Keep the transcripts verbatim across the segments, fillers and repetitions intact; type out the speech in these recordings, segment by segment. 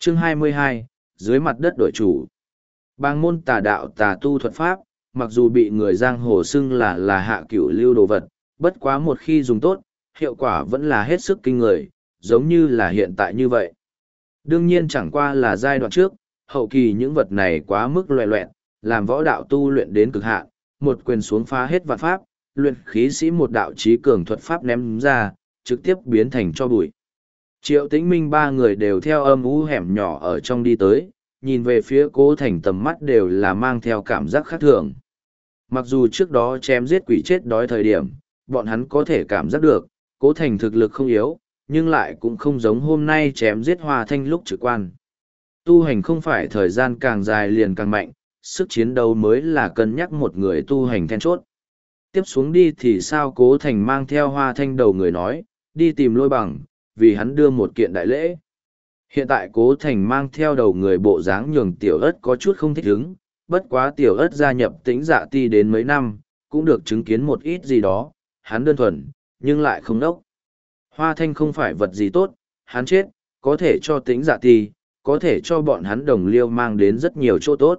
Chương hai mươi hai, dưới mặt đất đội chủ. Bang môn tà đạo tà tu thuật pháp, mặc dù bị người giang hồ xưng là là hạ cửu lưu đồ vật, bất quá một khi dùng tốt, hiệu quả vẫn là hết sức kinh người, giống như là hiện tại như vậy. Đương nhiên chẳng qua là giai đoạn trước, hậu kỳ những vật này quá mức loẹ loẹn, làm võ đạo tu luyện đến cực hạn, một quyền xuống phá hết vạn pháp, luyện khí sĩ một đạo trí cường thuật pháp ném ra, trực tiếp biến thành cho bụi. Triệu Tĩnh Minh ba người đều theo âm u hẻm nhỏ ở trong đi tới, nhìn về phía Cố Thành tầm mắt đều là mang theo cảm giác khác thường. Mặc dù trước đó chém giết quỷ chết đói thời điểm, bọn hắn có thể cảm giác được, Cố Thành thực lực không yếu, nhưng lại cũng không giống hôm nay chém giết Hoa Thanh lúc trực quan. Tu hành không phải thời gian càng dài liền càng mạnh, sức chiến đấu mới là cân nhắc một người tu hành then chốt. Tiếp xuống đi thì sao? Cố Thành mang theo Hoa Thanh đầu người nói, đi tìm Lôi Bằng, vì hắn đưa một kiện đại lễ. Hiện tại Cố Thành mang theo đầu người bộ dáng nhường Tiểu Ất có chút không thích ứng, bất quá Tiểu Ất gia nhập Tĩnh Dạ Ti đến mấy năm, cũng được chứng kiến một ít gì đó, hắn đơn thuần, nhưng lại không đốc. Hoa Thanh không phải vật gì tốt, hắn chết, có thể cho Tĩnh Dạ Ti, có thể cho bọn hắn đồng liêu mang đến rất nhiều chỗ tốt.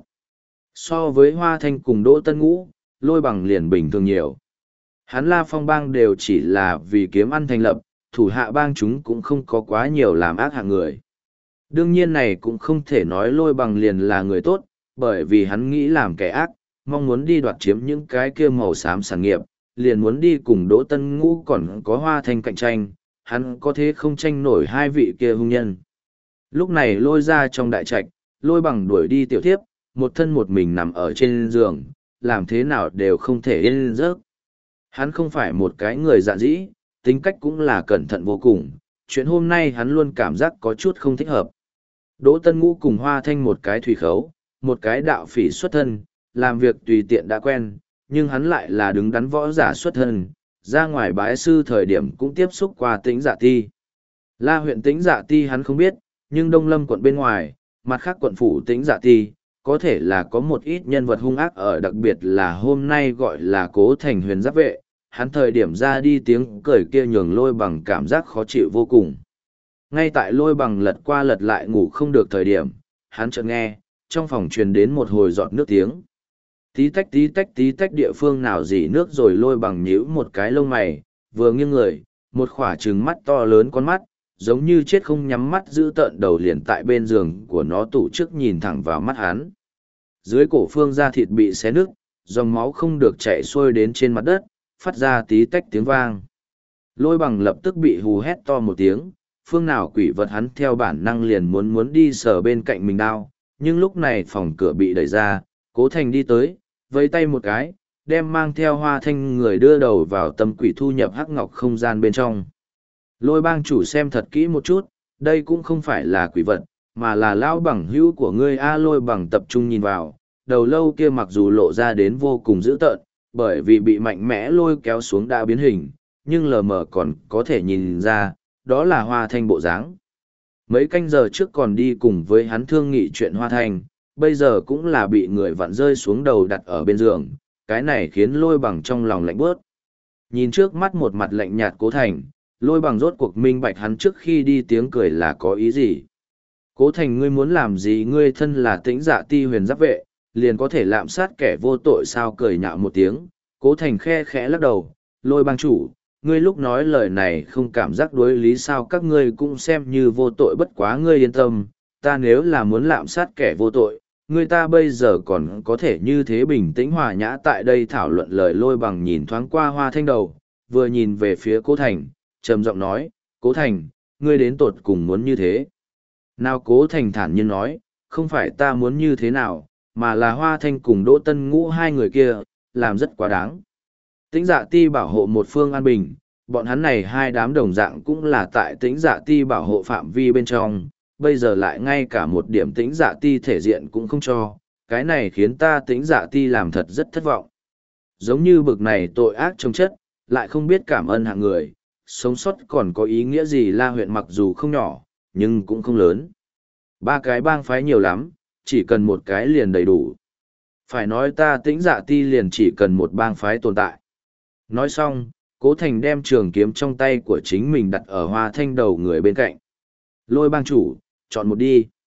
So với Hoa Thanh cùng Đỗ Tân Ngũ, Lôi Bằng liền bình thường nhiều. Hắn La Phong bang đều chỉ là vì kiếm ăn thành lập, thủ hạ bang chúng cũng không có quá nhiều làm ác hạng người. Đương nhiên này cũng không thể nói Lôi Bằng liền là người tốt, bởi vì hắn nghĩ làm kẻ ác, mong muốn đi đoạt chiếm những cái kia màu xám sản nghiệp, liền muốn đi cùng Đỗ Tân Ngũ còn có Hoa Thanh cạnh tranh, hắn có thế không tranh nổi hai vị kia hung nhân. Lúc này Lôi ra trong đại trạch, Lôi Bằng đuổi đi tiểu thiếp, một thân một mình nằm ở trên giường, làm thế nào đều không thể yên giấc. Hắn không phải một cái người dạn dĩ, tính cách cũng là cẩn thận vô cùng, chuyện hôm nay hắn luôn cảm giác có chút không thích hợp. Đỗ Tân Ngũ cùng Hoa Thanh một cái thủy khấu, một cái đạo phỉ xuất thân, làm việc tùy tiện đã quen, nhưng hắn lại là đứng đắn võ giả xuất thân, ra ngoài bái sư thời điểm cũng tiếp xúc qua Tĩnh Dạ Ti. La huyện Tĩnh Dạ Ti hắn không biết, nhưng Đông Lâm quận bên ngoài, mặt khác quận phủ Tĩnh Dạ Ti, có thể là có một ít nhân vật hung ác ở, đặc biệt là hôm nay gọi là Cố Thành huyền giáp vệ, hắn thời điểm ra đi tiếng cười kia nhường Lôi Bằng cảm giác khó chịu vô cùng. Ngay tại Lôi Bằng lật qua lật lại ngủ không được thời điểm, hắn chợt nghe, trong phòng truyền đến một hồi giọt nước tiếng. Tí tách tí tách tí tách, địa phương nào dỉ nước rồi? Lôi Bằng nhíu một cái lông mày, vừa nghiêng người, một khỏa trừng mắt to lớn con mắt, giống như chết không nhắm mắt giữ tợn đầu liền tại bên giường của nó tủ trước nhìn thẳng vào mắt hắn. Dưới cổ phương da thịt bị xé nứt, dòng máu không được chảy xuôi đến trên mặt đất, phát ra tí tách tiếng vang. Lôi Bằng lập tức bị hù hét to một tiếng, phương nào quỷ vật, hắn theo bản năng liền muốn muốn đi sờ bên cạnh mình đao, nhưng lúc này phòng cửa bị đẩy ra, Cố Thành đi tới, vẫy tay một cái, đem mang theo Hoa Thanh người đưa đầu vào tâm quỷ thu nhập hắc ngọc không gian bên trong. Lôi bang chủ xem thật kỹ một chút, đây cũng không phải là quỷ vật, mà là lão bằng hữu của ngươi a. Lôi Bằng tập trung nhìn vào, đầu lâu kia mặc dù lộ ra đến vô cùng dữ tợn, bởi vì bị mạnh mẽ lôi kéo xuống đã biến hình, nhưng lờ mờ còn có thể nhìn ra, đó là Hoa Thanh bộ dáng. Mấy canh giờ trước còn đi cùng với hắn thương nghị chuyện Hoa Thanh, bây giờ cũng là bị người vặn rơi xuống đầu đặt ở bên giường, cái này khiến Lôi Bằng trong lòng lạnh bớt. Nhìn trước mắt một mặt lạnh nhạt Cố Thành, Lôi Bằng rốt cuộc minh bạch hắn trước khi đi tiếng cười là có ý gì. Cố Thành, ngươi muốn làm gì? Ngươi thân là Tĩnh Dạ Ti huyền giáp vệ, liền có thể lạm sát kẻ vô tội sao? Cười nhạo một tiếng, Cố Thành khe khẽ lắc đầu, Lôi bang chủ, ngươi lúc nói lời này không cảm giác đối lý sao? Các ngươi cũng xem như vô tội, bất quá ngươi yên tâm, ta nếu là muốn lạm sát kẻ vô tội, ngươi ta bây giờ còn có thể như thế bình tĩnh hòa nhã tại đây thảo luận. Lời Lôi Bằng nhìn thoáng qua Hoa Thanh đầu, vừa nhìn về phía Cố Thành, trầm giọng nói, Cố Thành, ngươi đến tột cùng muốn như thế nào? Cố Thành thản nhiên nói, không phải ta muốn như thế nào, mà là Hoa Thanh cùng Đỗ Tân Ngũ hai người kia, làm rất quá đáng. Tĩnh Dạ Ti bảo hộ một phương an bình, bọn hắn này hai đám đồng dạng cũng là tại Tĩnh Dạ Ti bảo hộ phạm vi bên trong, bây giờ lại ngay cả một điểm Tĩnh Dạ Ti thể diện cũng không cho, cái này khiến ta Tĩnh Dạ Ti làm thật rất thất vọng. Giống như bực này tội ác trồng chất, lại không biết cảm ơn hạng người, sống sót còn có ý nghĩa gì? La huyện mặc dù không nhỏ, nhưng cũng không lớn. Ba cái bang phái nhiều lắm, chỉ cần một cái liền đầy đủ. Phải nói ta Tĩnh Dạ Ti liền chỉ cần một bang phái tồn tại. Nói xong, Cố Thành đem trường kiếm trong tay của chính mình đặt ở Hoa Thanh đầu người bên cạnh. Lôi bang chủ, chọn một đi.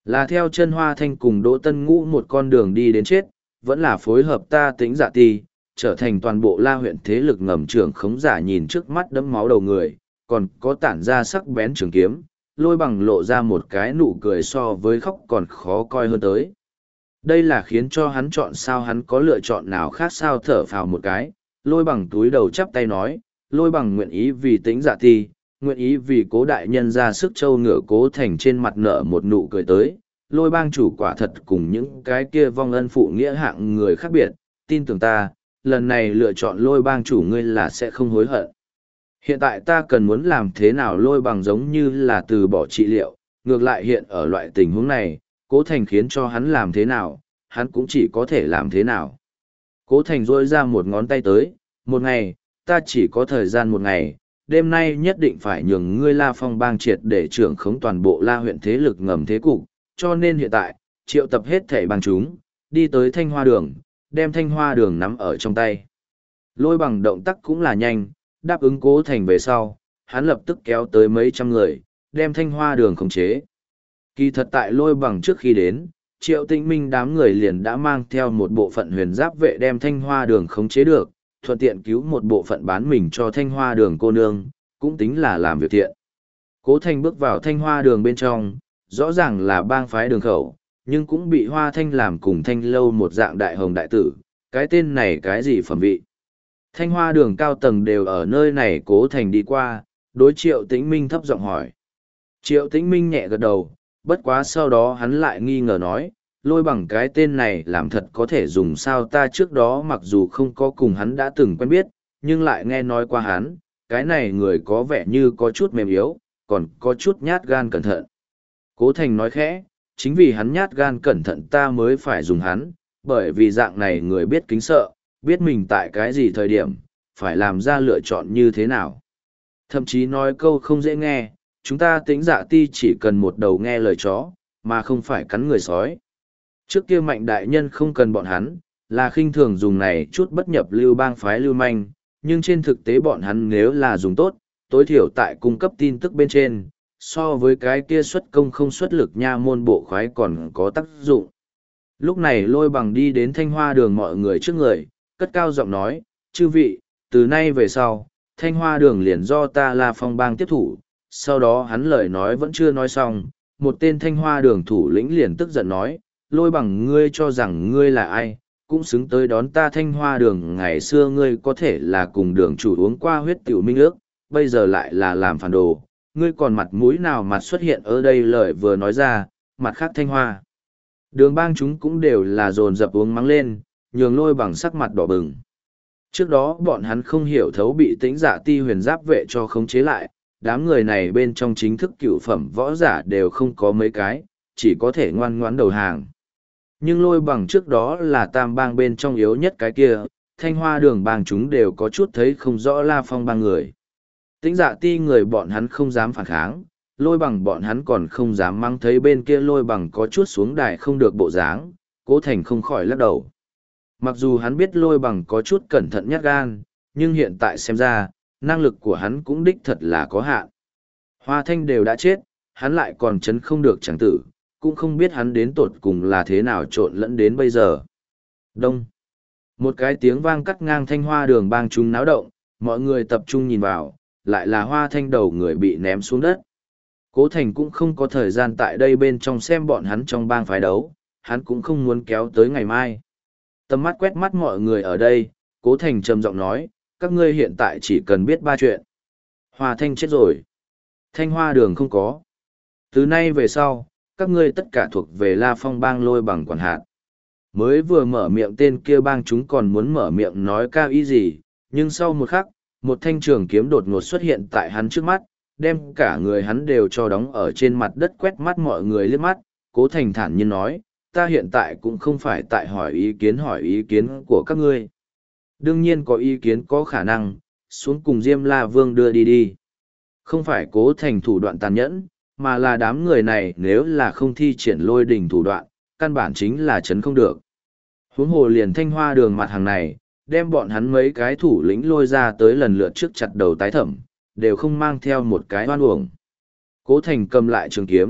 Là theo chân Hoa Thanh cùng Đỗ Tân Ngũ một con đường đi đến chết, vẫn là phối hợp ta Tĩnh Dạ Ti, trở thành toàn bộ La huyện thế lực ngầm trưởng khống giả nhìn trước mắt đẫm máu đầu người, còn có tản ra sắc bén trường kiếm, Lôi Bằng lộ ra một cái nụ cười so với khóc còn khó coi hơn tới. Đây là khiến cho hắn chọn sao, hắn có lựa chọn nào khác sao? Thở phào một cái, Lôi Bằng túi đầu chắp tay nói, Lôi Bằng nguyện ý vì Tĩnh Dạ Ti, nguyện ý vì Cố đại nhân ra sức châu ngựa. Cố Thành trên mặt nở một nụ cười tới, Lôi bang chủ quả thật cùng những cái kia vong ân phụ nghĩa hạng người khác biệt, tin tưởng ta, lần này lựa chọn Lôi bang chủ ngươi là sẽ không hối hận. Hiện tại ta cần muốn làm thế nào? Lôi Bằng giống như là từ bỏ trị liệu, ngược lại hiện ở loại tình huống này, Cố Thành khiến cho hắn làm thế nào, hắn cũng chỉ có thể làm thế nào. Cố Thành rôi ra một ngón tay tới, một ngày, ta chỉ có thời gian một ngày, đêm nay nhất định phải nhường ngươi La Phong bang triệt để trưởng khống toàn bộ La huyện thế lực ngầm thế cục, cho nên hiện tại, triệu tập hết thảy bang chúng, đi tới Thanh Hoa Đường, đem Thanh Hoa Đường nắm ở trong tay. Lôi Bằng động tác cũng là nhanh, đáp ứng Cố Thành về sau, hắn lập tức kéo tới mấy trăm người, đem Thanh Hoa Đường khống chế. Kỳ thật tại Lôi Bằng trước khi đến, Triệu Tĩnh Minh đám người liền đã mang theo một bộ phận huyền giáp vệ đem Thanh Hoa Đường khống chế được, thuận tiện cứu một bộ phận bán mình cho Thanh Hoa Đường cô nương, cũng tính là làm việc thiện. Cố Thành bước vào Thanh Hoa Đường bên trong, rõ ràng là bang phái đường khẩu, nhưng cũng bị Hoa Thanh làm cùng Thanh Lâu một dạng đại hồng đại tử, cái tên này cái gì phẩm vị. Thanh Hoa Đường cao tầng đều ở nơi này. Cố Thành đi qua, đối Triệu Tĩnh Minh thấp giọng hỏi. Triệu Tĩnh Minh nhẹ gật đầu, bất quá sau đó hắn lại nghi ngờ nói, Lôi Bằng cái tên này làm thật có thể dùng sao? Ta trước đó mặc dù không có cùng hắn đã từng quen biết, nhưng lại nghe nói qua hắn, cái này người có vẻ như có chút mềm yếu, còn có chút nhát gan cẩn thận. Cố Thành nói khẽ, chính vì hắn nhát gan cẩn thận ta mới phải dùng hắn, bởi vì dạng này người biết kính sợ, biết mình tại cái gì thời điểm, phải làm ra lựa chọn như thế nào. Thậm chí nói câu không dễ nghe, chúng ta Tĩnh Dạ Ti chỉ cần một đầu nghe lời chó, mà không phải cắn người sói. Trước kia Mạnh đại nhân không cần bọn hắn, là khinh thường dùng này chút bất nhập lưu bang phái lưu manh, nhưng trên thực tế bọn hắn nếu là dùng tốt, tối thiểu tại cung cấp tin tức bên trên, so với cái kia xuất công không xuất lực nha môn bộ khoái còn có tác dụng. Lúc này Lôi Bằng đi đến Thanh Hoa Đường mọi người trước người, cất cao giọng nói, chư vị, từ nay về sau, Thanh Hoa Đường liền do ta La Phong bang tiếp thủ. Sau đó hắn lời nói vẫn chưa nói xong, một tên Thanh Hoa Đường thủ lĩnh liền tức giận nói, Lôi Bằng ngươi cho rằng ngươi là ai, cũng xứng tới đón ta Thanh Hoa Đường. Ngày xưa ngươi có thể là cùng đường chủ uống qua huyết tiểu minh ước, bây giờ lại là làm phản đồ, ngươi còn mặt mũi nào mặt xuất hiện ở đây? Lời vừa nói ra, mặt khác Thanh Hoa Đường bang chúng cũng đều là dồn dập uống mắng lên, nhường Lôi Bằng sắc mặt đỏ bừng. Trước đó bọn hắn không hiểu thấu bị Tĩnh Dạ Ti huyền giáp vệ cho khống chế lại, đám người này bên trong chính thức cựu phẩm võ giả đều không có mấy cái, chỉ có thể ngoan ngoãn đầu hàng. Nhưng Lôi Bằng trước đó là tam bang bên trong yếu nhất cái kia, Thanh Hoa Đường bang chúng đều có chút thấy không rõ La Phong bang người. Tĩnh Dạ Ti người bọn hắn không dám phản kháng, Lôi Bằng bọn hắn còn không dám mang thấy bên kia Lôi Bằng có chút xuống đài không được bộ dáng, Cố Thành không khỏi lắc đầu. Mặc dù hắn biết Lôi Bằng có chút cẩn thận nhát gan, nhưng hiện tại xem ra, năng lực của hắn cũng đích thật là có hạn. Hoa Thanh đều đã chết, hắn lại còn chấn không được chẳng tử, cũng không biết hắn đến tột cùng là thế nào trộn lẫn đến bây giờ. Đông. Một cái tiếng vang cắt ngang Thanh Hoa Đường bang chúng náo động, mọi người tập trung nhìn vào, lại là Hoa Thanh đầu người bị ném xuống đất. Cố Thành cũng không có thời gian tại đây bên trong xem bọn hắn trong bang phái đấu, hắn cũng không muốn kéo tới ngày mai. Tầm mắt quét mắt mọi người ở đây, Cố Thành trầm giọng nói, các ngươi hiện tại chỉ cần biết ba chuyện. Hoa Thanh chết rồi. Thanh Hoa Đường không có. Từ nay về sau, các ngươi tất cả thuộc về La Phong bang Lôi Bằng quản hạt. Mới vừa mở miệng tên kia bang chúng còn muốn mở miệng nói cao ý gì, nhưng sau một khắc, một thanh trường kiếm đột ngột xuất hiện tại hắn trước mắt, đem cả người hắn đều cho đóng ở trên mặt đất. Quét mắt mọi người liếc mắt, Cố Thành thản nhiên nói, ta hiện tại cũng không phải tại hỏi ý kiến hỏi ý kiến của các ngươi. Đương nhiên có ý kiến có khả năng, xuống cùng Diêm La Vương đưa đi đi. Không phải Cố Thành thủ đoạn tàn nhẫn, mà là đám người này nếu là không thi triển Lôi Đình thủ đoạn, căn bản chính là chấn không được. Huống hồ liền Thanh Hoa Đường mặt hàng này, đem bọn hắn mấy cái thủ lĩnh lôi ra tới lần lượt trước chặt đầu tái thẩm, đều không mang theo một cái oan uổng. Cố Thành cầm lại trường kiếm,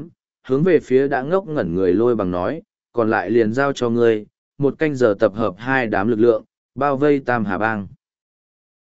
hướng về phía đã ngốc ngẩn người lôi bằng nói, còn lại liền giao cho ngươi, một canh giờ tập hợp hai đám lực lượng, bao vây Tam Hà Bang.